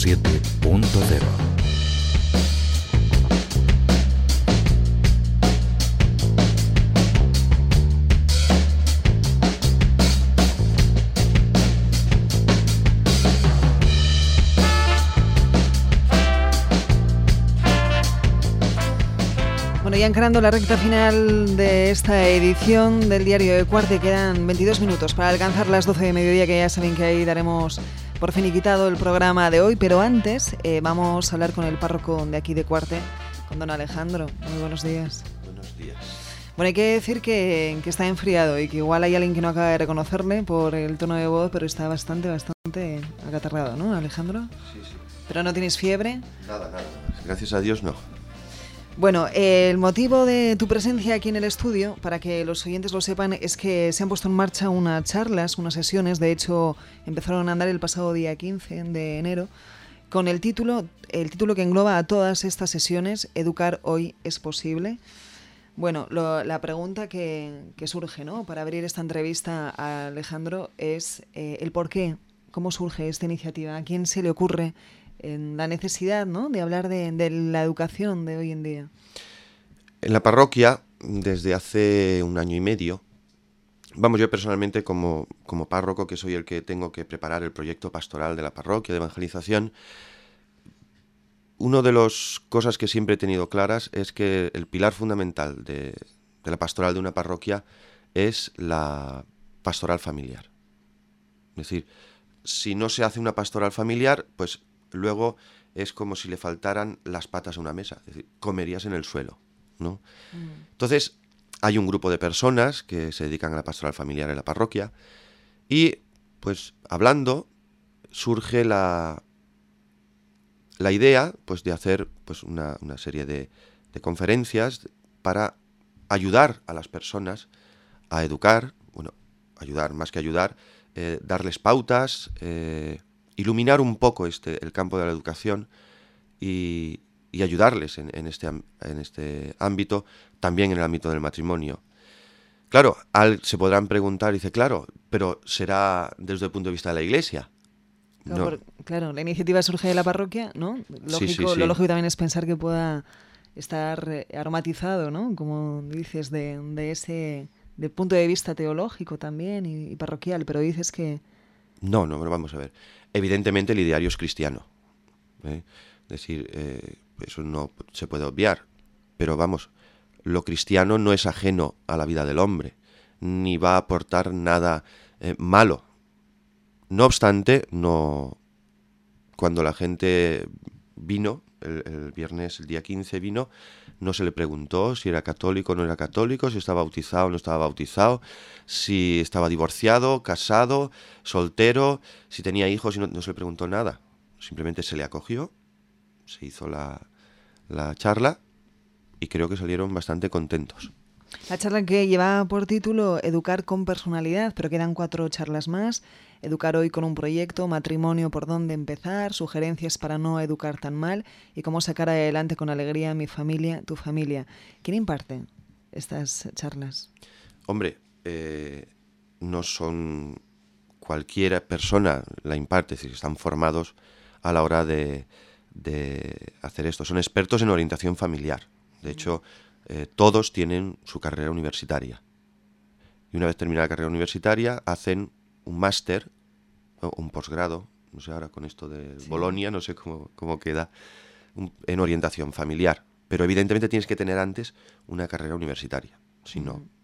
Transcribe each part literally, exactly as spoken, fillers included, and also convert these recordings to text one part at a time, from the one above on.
siete punto cero. Bueno, ya encarando la recta final de esta edición del Diario de Cuarte, quedan veintidós minutos para alcanzar las doce de mediodía, que ya saben que ahí daremos por finiquitado el programa de hoy, pero antes eh, vamos a hablar con el párroco de aquí de Cuarte, con don Alejandro. Muy buenos días. Buenos días. Bueno, hay que decir que, que está enfriado y que igual hay alguien que no acaba de reconocerle por el tono de voz, pero está bastante, bastante acatarrado, ¿no, Alejandro? Sí, sí. ¿Pero no tienes fiebre? Nada, nada. Gracias a Dios, no. Bueno, eh, el motivo de tu presencia aquí en el estudio, para que los oyentes lo sepan, es que se han puesto en marcha unas charlas, unas sesiones, de hecho empezaron a andar el pasado día quince de enero, con el título, el título que engloba a todas estas sesiones, Educar hoy es posible. Bueno, lo, la pregunta que, que surge, ¿no?, para abrir esta entrevista a Alejandro es eh, el por qué, cómo surge esta iniciativa, a quién se le ocurre en la necesidad, ¿no?, de hablar de, de la educación de hoy en día. En la parroquia, desde hace un año y medio, vamos, yo personalmente como, como párroco, que soy el que tengo que preparar el proyecto pastoral de la parroquia, de evangelización, una de las cosas que siempre he tenido claras es que el pilar fundamental de, de la pastoral de una parroquia es la pastoral familiar. Es decir, si no se hace una pastoral familiar, pues luego es como si le faltaran las patas a una mesa, es decir, comerías en el suelo, ¿no? Mm. Entonces, hay un grupo de personas que se dedican a la pastoral familiar en la parroquia y, pues, hablando, surge la, la idea, pues, de hacer, pues, una, una serie de, de conferencias para ayudar a las personas a educar, bueno, ayudar, más que ayudar, eh, darles pautas, eh, iluminar un poco este, el campo de la educación y, y ayudarles en, en, este, en este ámbito, también en el ámbito del matrimonio. Claro, al, se podrán preguntar, dice, claro, pero será desde el punto de vista de la Iglesia. Claro, No. por, claro, la iniciativa surge de la parroquia, ¿no? Lógico, sí, sí, sí. Lo lógico también es pensar que pueda estar aromatizado, ¿no?, como dices, de, de ese del punto de vista teológico también y, y parroquial, pero dices que... No, no, vamos a ver. Evidentemente el ideario es cristiano, ¿eh? Es decir, eh, eso no se puede obviar, pero vamos, lo cristiano no es ajeno a la vida del hombre, ni va a aportar nada eh, malo. No obstante, no, cuando la gente vino, el, el viernes, el día quince vino, no se le preguntó si era católico o no era católico, si estaba bautizado o no estaba bautizado, si estaba divorciado, casado, soltero, si tenía hijos, y no, no se le preguntó nada. Simplemente se le acogió, se hizo la, la charla y creo que salieron bastante contentos. La charla que lleva por título Educar con personalidad, pero quedan cuatro charlas más. Educar hoy con un proyecto, matrimonio, por dónde empezar, sugerencias para no educar tan mal y cómo sacar adelante con alegría mi familia, tu familia. ¿Quién imparte estas charlas? Hombre, eh, no son cualquier persona la imparte, es decir, están formados a la hora de, de hacer esto. Son expertos en orientación familiar. De hecho, eh, todos tienen su carrera universitaria. Y una vez terminada la carrera universitaria, hacen un máster o un posgrado, no sé ahora con esto de sí. Bolonia, no sé cómo, cómo queda, un, en orientación familiar. Pero evidentemente tienes que tener antes una carrera universitaria, si no... Mm.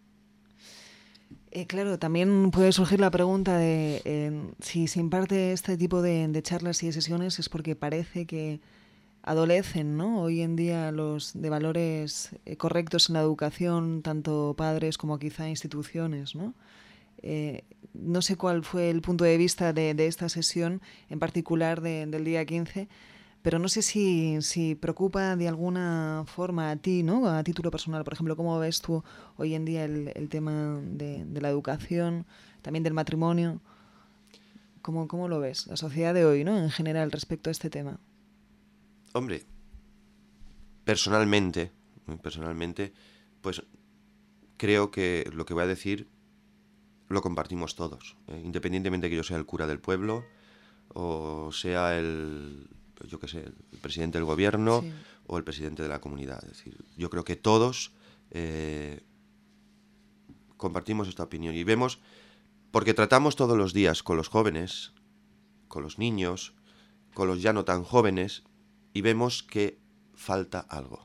Eh, claro, también puede surgir la pregunta de eh, si se imparte este tipo de, de charlas y de sesiones es porque parece que adolecen, ¿no?, hoy en día los de valores eh, correctos en la educación, tanto padres como quizá instituciones, ¿no? Eh, no sé cuál fue el punto de vista de, de esta sesión en particular de, del día quince, pero no sé si, si preocupa de alguna forma a ti, ¿no?, a título personal. Por ejemplo, ¿cómo ves tú hoy en día el, el tema de, de la educación, también del matrimonio? ¿Cómo, ¿Cómo lo ves? La sociedad de hoy, ¿no?, en general, respecto a este tema. Hombre, personalmente, personalmente, pues creo que lo que voy a decir lo compartimos todos, eh, independientemente de que yo sea el cura del pueblo o sea el, yo qué sé, el presidente del gobierno Sí. o el presidente de la comunidad. Es decir, yo creo que todos eh, compartimos esta opinión y vemos, porque tratamos todos los días con los jóvenes, con los niños, con los ya no tan jóvenes, y vemos que falta algo.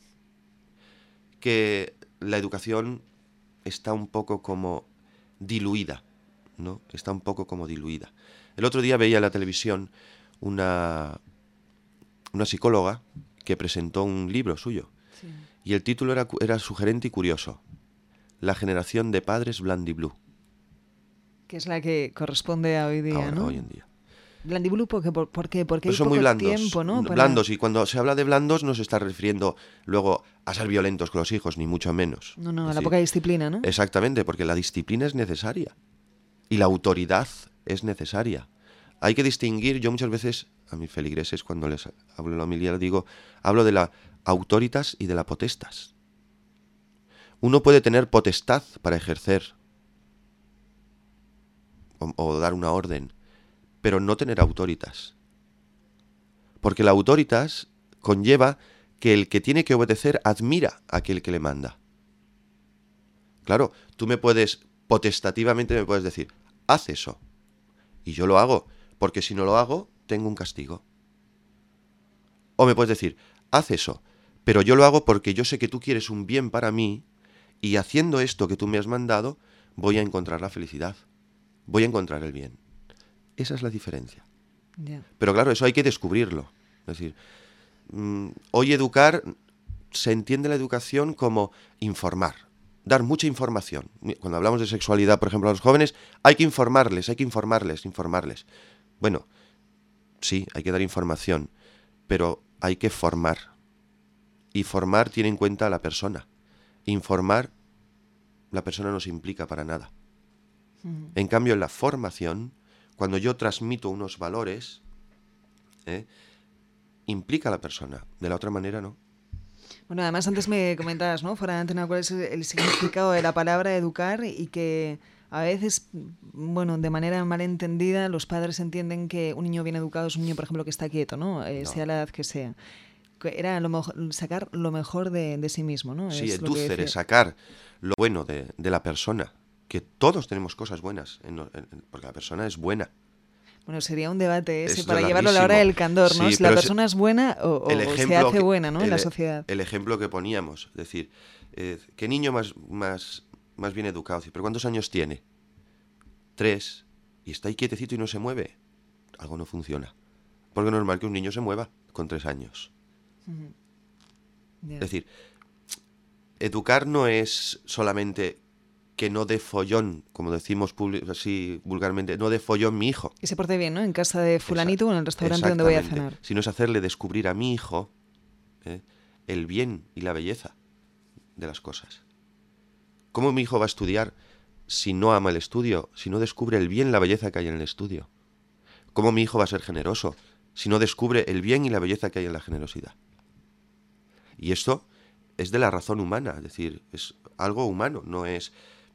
Que la educación está un poco como diluida, ¿no? Está un poco como diluida. El otro día veía en la televisión una, una psicóloga que presentó un libro suyo, Sí. y el título era, era sugerente y curioso: La generación de padres blandiblue. Que es la que corresponde a hoy día, Ahora, ¿no? hoy en día. Blandiblue, ¿por qué? ¿Por, por qué? Porque Pero hay son poco muy blandos, tiempo, ¿no? Para... blandos, y cuando se habla de blandos no se está refiriendo luego a ser violentos con los hijos, ni mucho menos. No, no, Es a la decir, poca disciplina, ¿no? exactamente, porque la disciplina es necesaria y la autoridad es necesaria. Hay que distinguir, yo muchas veces a mis feligreses cuando les hablo en la homilía digo, hablo de la autoritas y de la potestas. Uno puede tener potestad para ejercer o, o dar una orden, pero no tener autoritas. Porque la autoritas conlleva que el que tiene que obedecer admira a aquel que le manda. Claro, tú me puedes, potestativamente me puedes decir, haz eso. Y yo lo hago, porque si no lo hago, tengo un castigo. O me puedes decir, haz eso, pero yo lo hago porque yo sé que tú quieres un bien para mí, y haciendo esto que tú me has mandado, voy a encontrar la felicidad. Voy a encontrar el bien. Esa es la diferencia. Ya. Pero claro, eso hay que descubrirlo. Es decir, mmm, hoy educar, se entiende la educación como informar, dar mucha información. Cuando hablamos de sexualidad, por ejemplo, a los jóvenes, hay que informarles, hay que informarles, informarles. Bueno, sí, hay que dar información, pero hay que formar. Y formar tiene en cuenta a la persona. Informar, la persona no se implica para nada. Uh-huh. En cambio, en la formación, cuando yo transmito unos valores, ¿eh? implica a la persona. De la otra manera, no. Bueno, además antes me comentabas, ¿no? Fuera de antena, cuál es el significado de la palabra educar, y que a veces, bueno, de manera malentendida, los padres entienden que un niño bien educado es un niño, por ejemplo, que está quieto, ¿no? Eh, No. Sea la edad que sea. Era lo mejor, sacar lo mejor de, de sí mismo, ¿no? Sí, es lo que edúcere, decía. sacar lo bueno de, de la persona. Que todos tenemos cosas buenas, en, en, porque la persona es buena. Bueno, sería un debate ese Esto para es llevarlo a la hora del candor, ¿no? Sí, si la pero persona es, es buena o, o se hace que, buena, ¿no? El, en la sociedad. El ejemplo que poníamos, es decir, eh, ¿qué niño más, más, más bien educado? ¿Pero cuántos años tiene? Tres. Y está ahí quietecito y no se mueve. Algo no funciona. Porque es normal que un niño se mueva con tres años. Uh-huh. Yeah. Es decir, educar no es solamente que no dé follón, como decimos así vulgarmente, no dé follón mi hijo. Que se porte bien, ¿no? En casa de fulanito o en el restaurante donde voy a cenar. Sino es hacerle descubrir a mi hijo ¿eh? el bien y la belleza de las cosas. ¿Cómo mi hijo va a estudiar si no ama el estudio, si no descubre el bien y la belleza que hay en el estudio? ¿Cómo mi hijo va a ser generoso si no descubre el bien y la belleza que hay en la generosidad? Y esto es de la razón humana, es decir, es algo humano, no es...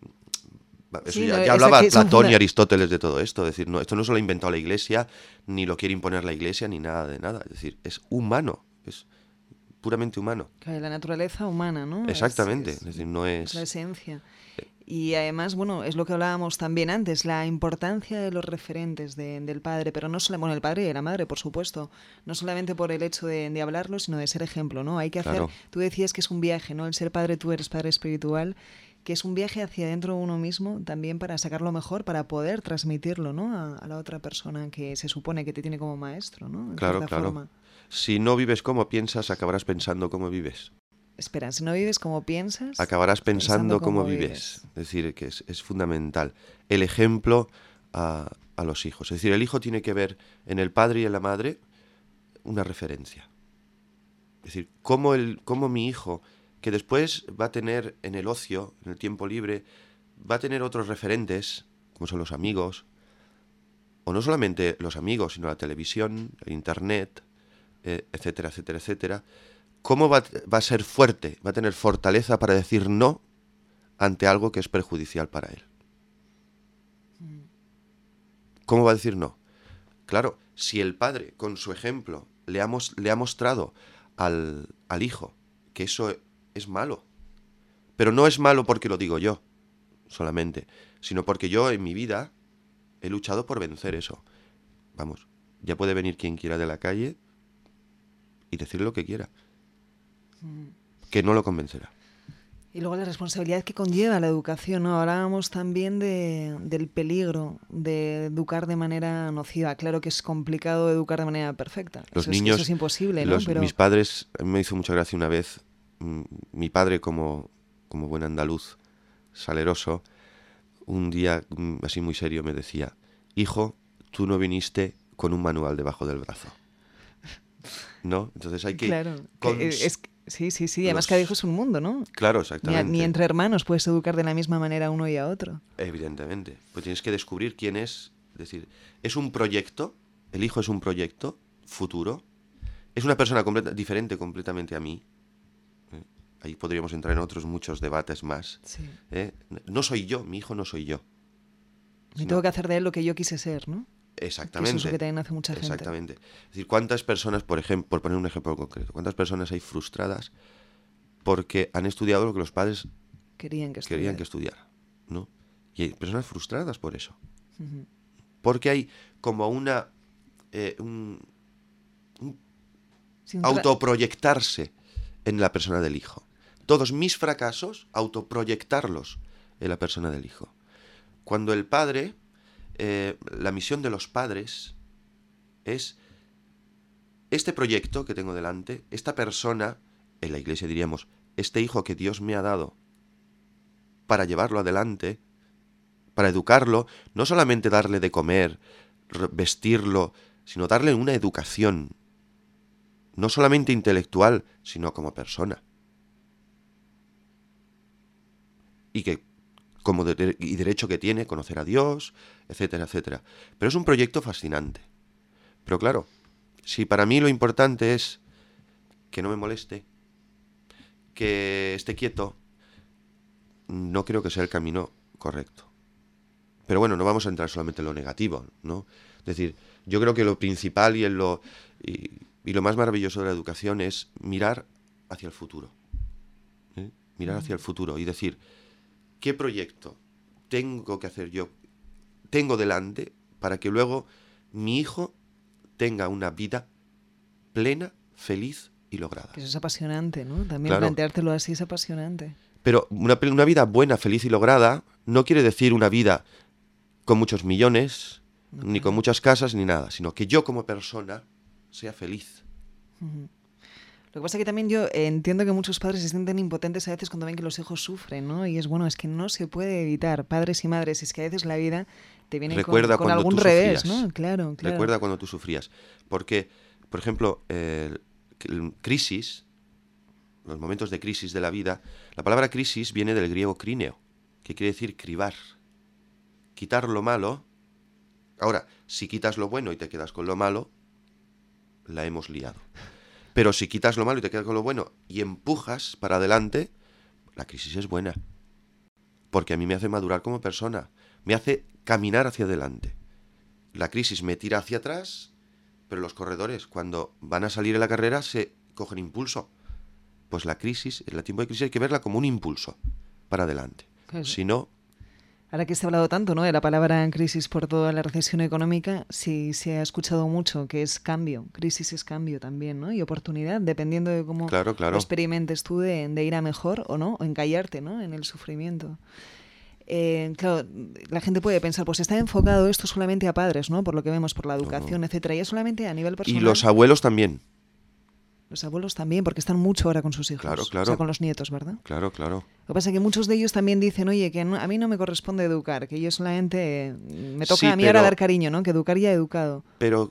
Eso sí, ya, no, ya hablaba Platón una... y Aristóteles de todo esto. Es decir, no, esto no se lo ha inventado la Iglesia, ni lo quiere imponer la Iglesia, ni nada de nada. Es decir, es humano, es puramente humano. Claro, la naturaleza humana, ¿no? Exactamente, es, es, es decir, no es... es la esencia. Y además, bueno, es lo que hablábamos también antes, la importancia de los referentes de, del padre, pero no solo, bueno, el padre y la madre, por supuesto, no solamente por el hecho de, de hablarlo, sino de ser ejemplo, ¿no? Hay que hacer, claro. Tú decías que es un viaje, ¿no? El ser padre, tú eres padre espiritual, que es un viaje hacia adentro de uno mismo también para sacarlo mejor, para poder transmitirlo, ¿no? A, a la otra persona que se supone que te tiene como maestro, ¿no? En claro, cierta claro. forma. Si no vives como piensas, acabarás pensando como vives. Espera, si no vives como piensas... Acabarás pensando, pensando como vives. vives. Es decir, que es, es fundamental. El ejemplo a, a los hijos. Es decir, el hijo tiene que ver en el padre y en la madre una referencia. Es decir, cómo, el, cómo mi hijo, que después va a tener en el ocio, en el tiempo libre, va a tener otros referentes, como son los amigos, o no solamente los amigos, sino la televisión, el internet, eh, etcétera, etcétera, etcétera. ¿Cómo va, va a ser fuerte, va a tener fortaleza para decir no ante algo que es perjudicial para él? ¿Cómo va a decir no? Claro, si el padre, con su ejemplo, le ha, mos- le ha mostrado al, al hijo que eso es malo. Pero no es malo porque lo digo yo solamente, sino porque yo en mi vida he luchado por vencer eso. Vamos, ya puede venir quien quiera de la calle y decir lo que quiera, que no lo convencerá. Y luego la responsabilidad que conlleva la educación, ¿no? Hablábamos también de, del peligro de educar de manera nociva. Claro que es complicado educar de manera perfecta. Los eso, niños, es, eso es imposible, ¿no? los, Pero... mis padres, a mí me hizo mucha gracia una vez, mm, mi padre como, como buen andaluz, saleroso, un día mm, así muy serio me decía: hijo, tú no viniste con un manual debajo del brazo, ¿no? Entonces hay que... Claro, Cons- que es, sí, sí, sí. Además los- cada hijo es un mundo, ¿no? Claro, Ni, a- exactamente. ni entre hermanos puedes educar de la misma manera a uno y a otro. Evidentemente. Pues tienes que descubrir quién es. Es decir, es un proyecto, el hijo es un proyecto futuro, es una persona completa, diferente completamente a mí. ¿eh? Ahí podríamos entrar en otros muchos debates más. Sí. ¿eh? No soy yo, mi hijo no soy yo. Y Sino- tengo que hacer de él lo que yo quise ser, ¿no? Exactamente. Que eso es lo que también hace mucha gente. Exactamente. Es decir, ¿cuántas personas, por ejemplo, por poner un ejemplo concreto, cuántas personas hay frustradas porque han estudiado lo que los padres Querían que querían que estuviera. estudiara, ¿no? Y hay personas frustradas por eso. Ujú. Porque hay como una... eh, un, un Sí, un tra- autoproyectarse en la persona del hijo. Todos mis fracasos, autoproyectarlos en la persona del hijo. Cuando el padre, eh, la misión de los padres es este proyecto que tengo delante, esta persona, en la iglesia diríamos, este hijo que Dios me ha dado para llevarlo adelante, para educarlo, no solamente darle de comer, re- vestirlo, sino darle una educación, no solamente intelectual, sino como persona. Y que como de- y derecho que tiene conocer a Dios, etcétera, etcétera. Pero es un proyecto fascinante. Pero claro, si para mí lo importante es que no me moleste, que esté quieto, no creo que sea el camino correcto. Pero bueno, no vamos a entrar solamente en lo negativo, ¿no? Es decir, yo creo que lo principal y, en lo, y, y lo más maravilloso de la educación es mirar hacia el futuro. ¿eh? Mirar hacia el futuro y decir, ¿qué proyecto tengo que hacer yo, tengo delante, para que luego mi hijo tenga una vida plena, feliz y lograda? Que eso es apasionante, ¿no? También Claro. planteártelo así es apasionante. Pero una, una vida buena, feliz y lograda no quiere decir una vida con muchos millones, No, ni claro. con muchas casas, ni nada, sino que yo como persona sea feliz. Ujú. Lo que pasa es que también yo eh, entiendo que muchos padres se sienten impotentes a veces cuando ven que los hijos sufren, ¿no? Y es bueno, es que no se puede evitar, padres y madres, es que a veces la vida te viene Recuerda con, con cuando algún tú revés, sufrías. ¿no? Claro, claro. Recuerda cuando tú sufrías. Porque, por ejemplo, eh, el- crisis, los momentos de crisis de la vida, la palabra crisis viene del griego crineo, que quiere decir cribar. Quitar lo malo. Ahora, si quitas lo bueno y te quedas con lo malo, la hemos liado. Pero si quitas lo malo y te quedas con lo bueno y empujas para adelante, la crisis es buena. Porque a mí me hace madurar como persona, me hace caminar hacia adelante. La crisis me tira hacia atrás, pero los corredores, cuando van a salir en la carrera, se cogen impulso. Pues la crisis, el tiempo de crisis hay que verla como un impulso para adelante. Claro. Si no, Ahora que se ha hablado tanto, ¿no?, de la palabra crisis por toda la recesión económica, sí se ha escuchado mucho que es cambio. Crisis es cambio también, ¿no? Y oportunidad, dependiendo de cómo claro, claro. lo experimentes tú de, de ir a mejor o no, o encallarte, ¿no?, en el sufrimiento. Eh, claro, la gente puede pensar, pues está enfocado esto solamente a padres, ¿no?, por lo que vemos, por la educación, No. etcétera, y es solamente a nivel Y personal. los abuelos también. Los abuelos también, porque están mucho ahora con sus hijos. Claro, O sea, claro. con los nietos, ¿verdad? Claro, claro. Lo que pasa es que muchos de ellos también dicen, oye, que no- a mí no me corresponde educar, que yo solamente eh, me toca Sí, a mí ahora pero- dar cariño, ¿no? Que educar ya he educado. Pero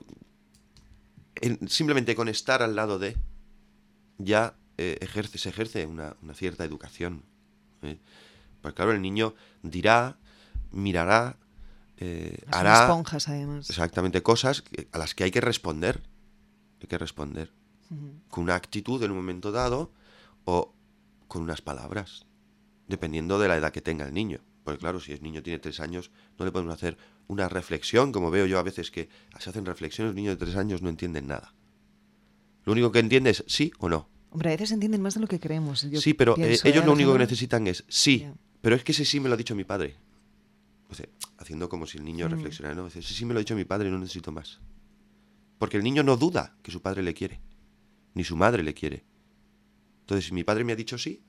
en- simplemente con estar al lado de, ya eh, ejerce, se ejerce una, una cierta educación. ¿eh? Pues claro, el niño dirá, mirará, eh, Son hará esponjas, además. exactamente cosas que- a las que hay que responder. Hay que responder Ujú. con una actitud en un momento dado o con unas palabras, dependiendo de la edad que tenga el niño. Porque claro, si el niño tiene tres años, no le podemos hacer una reflexión, como veo yo a veces que se hacen reflexiones, los niños de tres años no entienden nada. Lo único que entiende es sí o no. Hombre, a veces entienden más de lo que creemos. Yo sí, pero pienso, eh, ellos ¿eh, lo único que Alejandro? necesitan es sí. Ya. Pero es que ese sí me lo ha dicho mi padre. O sea, haciendo como si el niño Mm. reflexionara, ¿no? Dice, sí, sí me lo ha dicho mi padre, no necesito más. Porque el niño no duda que su padre le quiere, ni su madre le quiere. Entonces, si mi padre me ha dicho sí,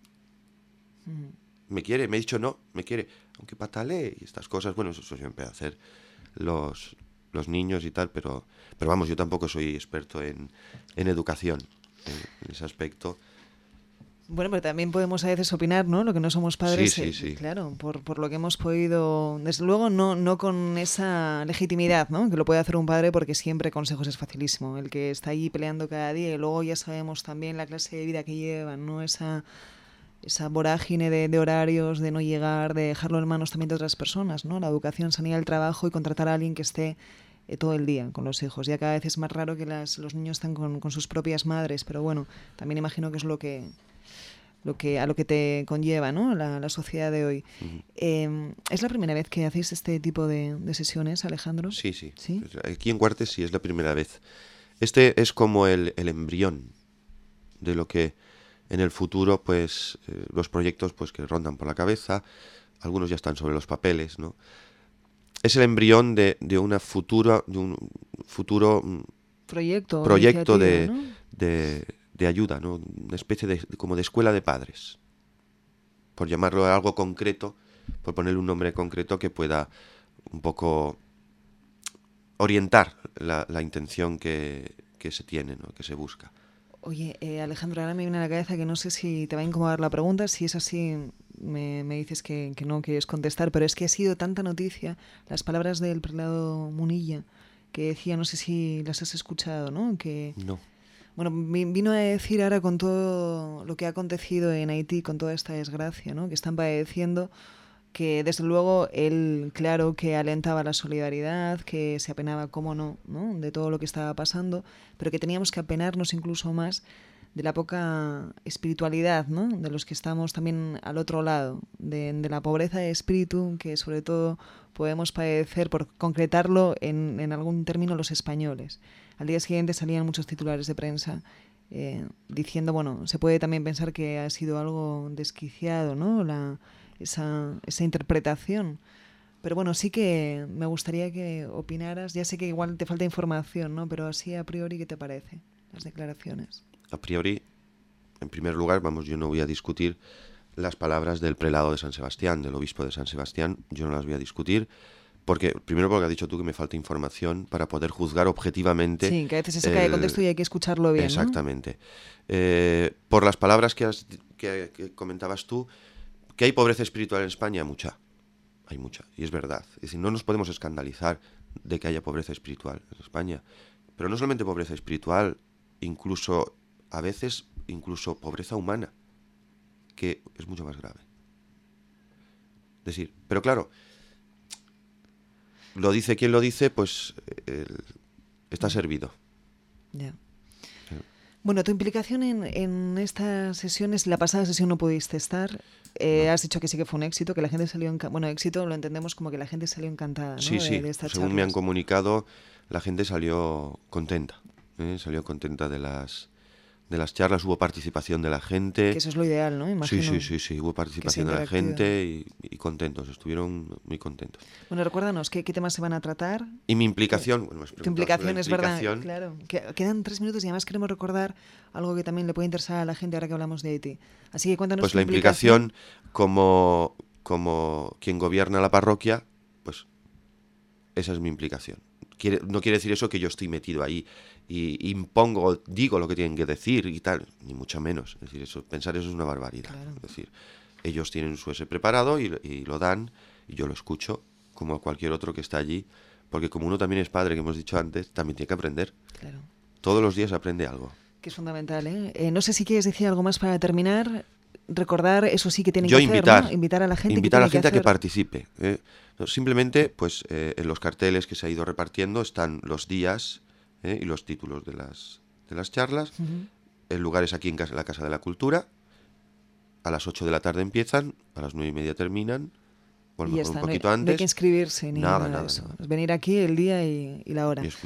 Mm. me quiere, me ha dicho no, me quiere. Aunque patalee y estas cosas, bueno, eso, eso siempre hacer los, los niños y tal, pero, pero vamos, yo tampoco soy experto en, en educación, en, en ese aspecto. Bueno, pero también podemos a veces opinar, ¿no? Lo que no somos padres, Sí, sí, eh, sí. claro, por, por lo que hemos podido, desde luego no, no con esa legitimidad, ¿no? Que lo puede hacer un padre porque siempre consejos es facilísimo. El que está allí peleando cada día y luego ya sabemos también la clase de vida que llevan, ¿no? Esa, esa vorágine de, de horarios, de no llegar, de dejarlo en manos también de otras personas, ¿no? La educación, sanidad, el trabajo y contratar a alguien que esté eh, todo el día con los hijos. Ya cada vez es más raro que las, los niños estén con, con sus propias madres, pero bueno, también imagino que es lo que... lo que a lo que te conlleva, ¿no? la, la sociedad de hoy. Uh-huh. Eh, ¿Es la primera vez que hacéis este tipo de, de sesiones, Alejandro? Sí, sí, sí. Aquí en Cuartes sí es la primera vez. Este es como el, el embrión de lo que en el futuro, pues, eh, los proyectos pues que rondan por la cabeza, algunos ya están sobre los papeles, ¿no? Es el embrión de, de una futura, de un futuro proyecto, proyecto de, ¿no? de de ayuda, ¿no? Una especie de, como de escuela de padres, por llamarlo algo concreto, por ponerle un nombre concreto que pueda un poco orientar la, la intención que, que se tiene, ¿no? Que se busca. Oye, eh, Alejandro, ahora me viene a la cabeza que no sé si te va a incomodar la pregunta, si es así me, me dices que, que no quieres contestar, pero es que ha sido tanta noticia las palabras del prelado Munilla que decía, no sé si las has escuchado, ¿no? Que no. Bueno, vino a decir ahora con todo lo que ha acontecido en Haití, con toda esta desgracia, ¿no? Que están padeciendo, que desde luego él, claro, que alentaba la solidaridad, que se apenaba, cómo no, ¿no? De todo lo que estaba pasando, pero que teníamos que apenarnos incluso más de la poca espiritualidad, ¿no? De los que estamos también al otro lado, de, de la pobreza de espíritu que sobre todo podemos padecer, por concretarlo en, en algún término, los españoles. Al día siguiente salían muchos titulares de prensa eh, diciendo, bueno, se puede también pensar que ha sido algo desquiciado, ¿no? La, esa, esa interpretación. Pero bueno, sí que me gustaría que opinaras, ya sé que igual te falta información, ¿no? Pero así a priori, ¿qué te parece las declaraciones? A priori, en primer lugar, vamos, yo no voy a discutir las palabras del prelado de San Sebastián, del obispo de San Sebastián, yo no las voy a discutir. Porque, primero porque has dicho tú que me falta información para poder juzgar objetivamente. Sí, que a veces se saca el... de contexto y hay que escucharlo bien, Exactamente. ¿no? Eh, por las palabras que, has, que, que comentabas tú, que hay pobreza espiritual en España, mucha. Hay mucha, y es verdad. Es decir, no nos podemos escandalizar de que haya pobreza espiritual en España. Pero no solamente pobreza espiritual, incluso, a veces, incluso pobreza humana, que es mucho más grave. Es decir, pero claro... Lo dice quien lo dice, pues eh, está servido. Ya. Sí. Bueno, tu implicación en, en estas sesiones, la pasada sesión no pudiste estar. Eh, no. Has dicho que sí que fue un éxito, que la gente salió encantada. Bueno, éxito lo entendemos como que la gente salió encantada, ¿no? Sí, de, sí. De estas Según charlas. me han comunicado, la gente salió contenta. ¿eh? Salió contenta de las de las charlas, hubo participación de la gente. Que eso es lo ideal, ¿no? Imagino. Sí, sí, sí, sí, hubo participación de la gente y, y contentos, estuvieron muy contentos. Bueno, recuérdanos, ¿qué, qué temas se van a tratar? Y mi implicación, bueno, tu implicación es implicación. verdad, claro. Que, quedan tres minutos y además queremos recordar algo que también le puede interesar a la gente ahora que hablamos de Haití. Así que cuéntanos. Pues tu la implicación, implicación como, como quien gobierna la parroquia, pues esa es mi implicación. Quiere, no quiere decir eso que yo estoy metido ahí y impongo, digo lo que tienen que decir y tal, ni mucho menos. Es decir, eso, pensar eso es una barbaridad. Claro. Es decir, ellos tienen su ese preparado y, y lo dan y yo lo escucho como cualquier otro que está allí, porque como uno también es padre, que hemos dicho antes, también tiene que aprender. Claro. Todos los días aprende algo. Que es fundamental, ¿eh? Eh, no sé si quieres decir algo más para terminar. Recordar, eso sí que tienen yo que invitar, hacer, ¿no? Invitar a la gente. Invitar a la gente que a que participe. ¿eh? No, simplemente, pues, eh, en los carteles que se ha ido repartiendo están los días ¿eh? y los títulos de las, de las charlas. Uh-huh. El lugar es aquí en casa, la Casa de la Cultura. A las ocho de la tarde empiezan, a las nueve y media terminan. O a lo mejor un poquito no hay, antes. No hay que inscribirse ni nada, nada, nada de eso. Nada. Es venir aquí el día y, y la hora. Y escucharla.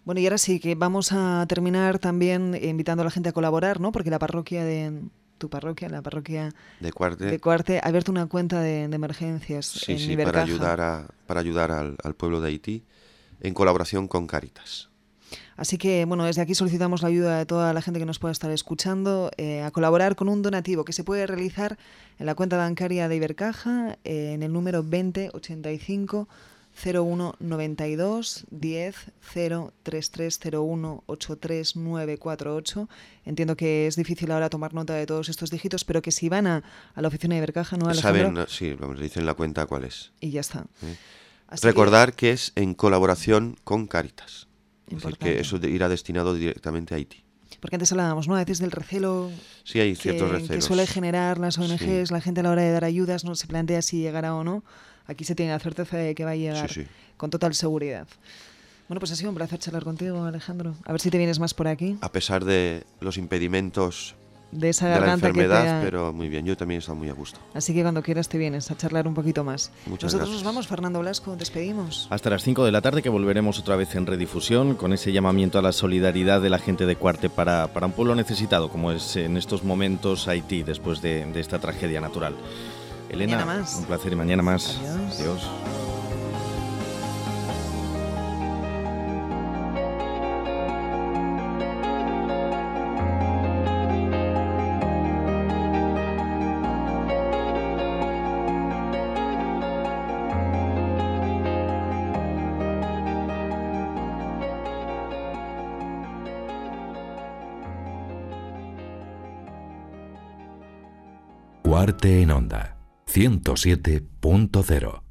Bueno, y ahora sí que vamos a terminar también invitando a la gente a colaborar, ¿no? Porque la parroquia de tu parroquia, la parroquia de Cuarte, de Cuarte ha abierto una cuenta de, de emergencias sí, en sí, Ibercaja. para ayudar, a, para ayudar al, al pueblo de Haití en colaboración con Cáritas. Así que, bueno, desde aquí solicitamos la ayuda de toda la gente que nos pueda estar escuchando eh, a colaborar con un donativo que se puede realizar en la cuenta bancaria de Ibercaja eh, en el número veinte ochenta y cinco cero uno noventa y dos diez cero tres tres cero uno ocho tres nueve cuatro ocho. Entiendo que es difícil ahora tomar nota de todos estos dígitos, pero que si van a, a la oficina de Ibercaja, ¿no, Alejandro? Saben, sí, vamos, dicen la cuenta cuál es. Y ya está. ¿Eh? Así Recordar que... que es en colaboración con Cáritas. Es decir, Importante. que eso irá destinado directamente a Haití. Porque antes hablábamos, ¿no? A veces del recelo, sí, hay que, ciertos recelos que suele generar las O N Ges, sí. La gente a la hora de dar ayudas no se plantea si llegará o no. Aquí se tiene la certeza de que va a llegar sí, sí. con total seguridad. Bueno, pues ha sido un placer charlar contigo, Alejandro. A ver si te vienes más por aquí. A pesar de los impedimentos de esa de garganta la enfermedad, que te ha... pero muy bien, yo también he estado muy a gusto. Así que cuando quieras te vienes a charlar un poquito más. Muchas Nosotros gracias. nos vamos, Fernando Blasco, despedimos. Hasta las cinco de la tarde, que volveremos otra vez en redifusión con ese llamamiento a la solidaridad de la gente de Cuarte para, para un pueblo necesitado, como es en estos momentos Haití, después de, de esta tragedia natural. Elena, mañana más. Un placer y mañana más. Adiós. Adiós. Cuarte en Onda, ciento siete punto cero.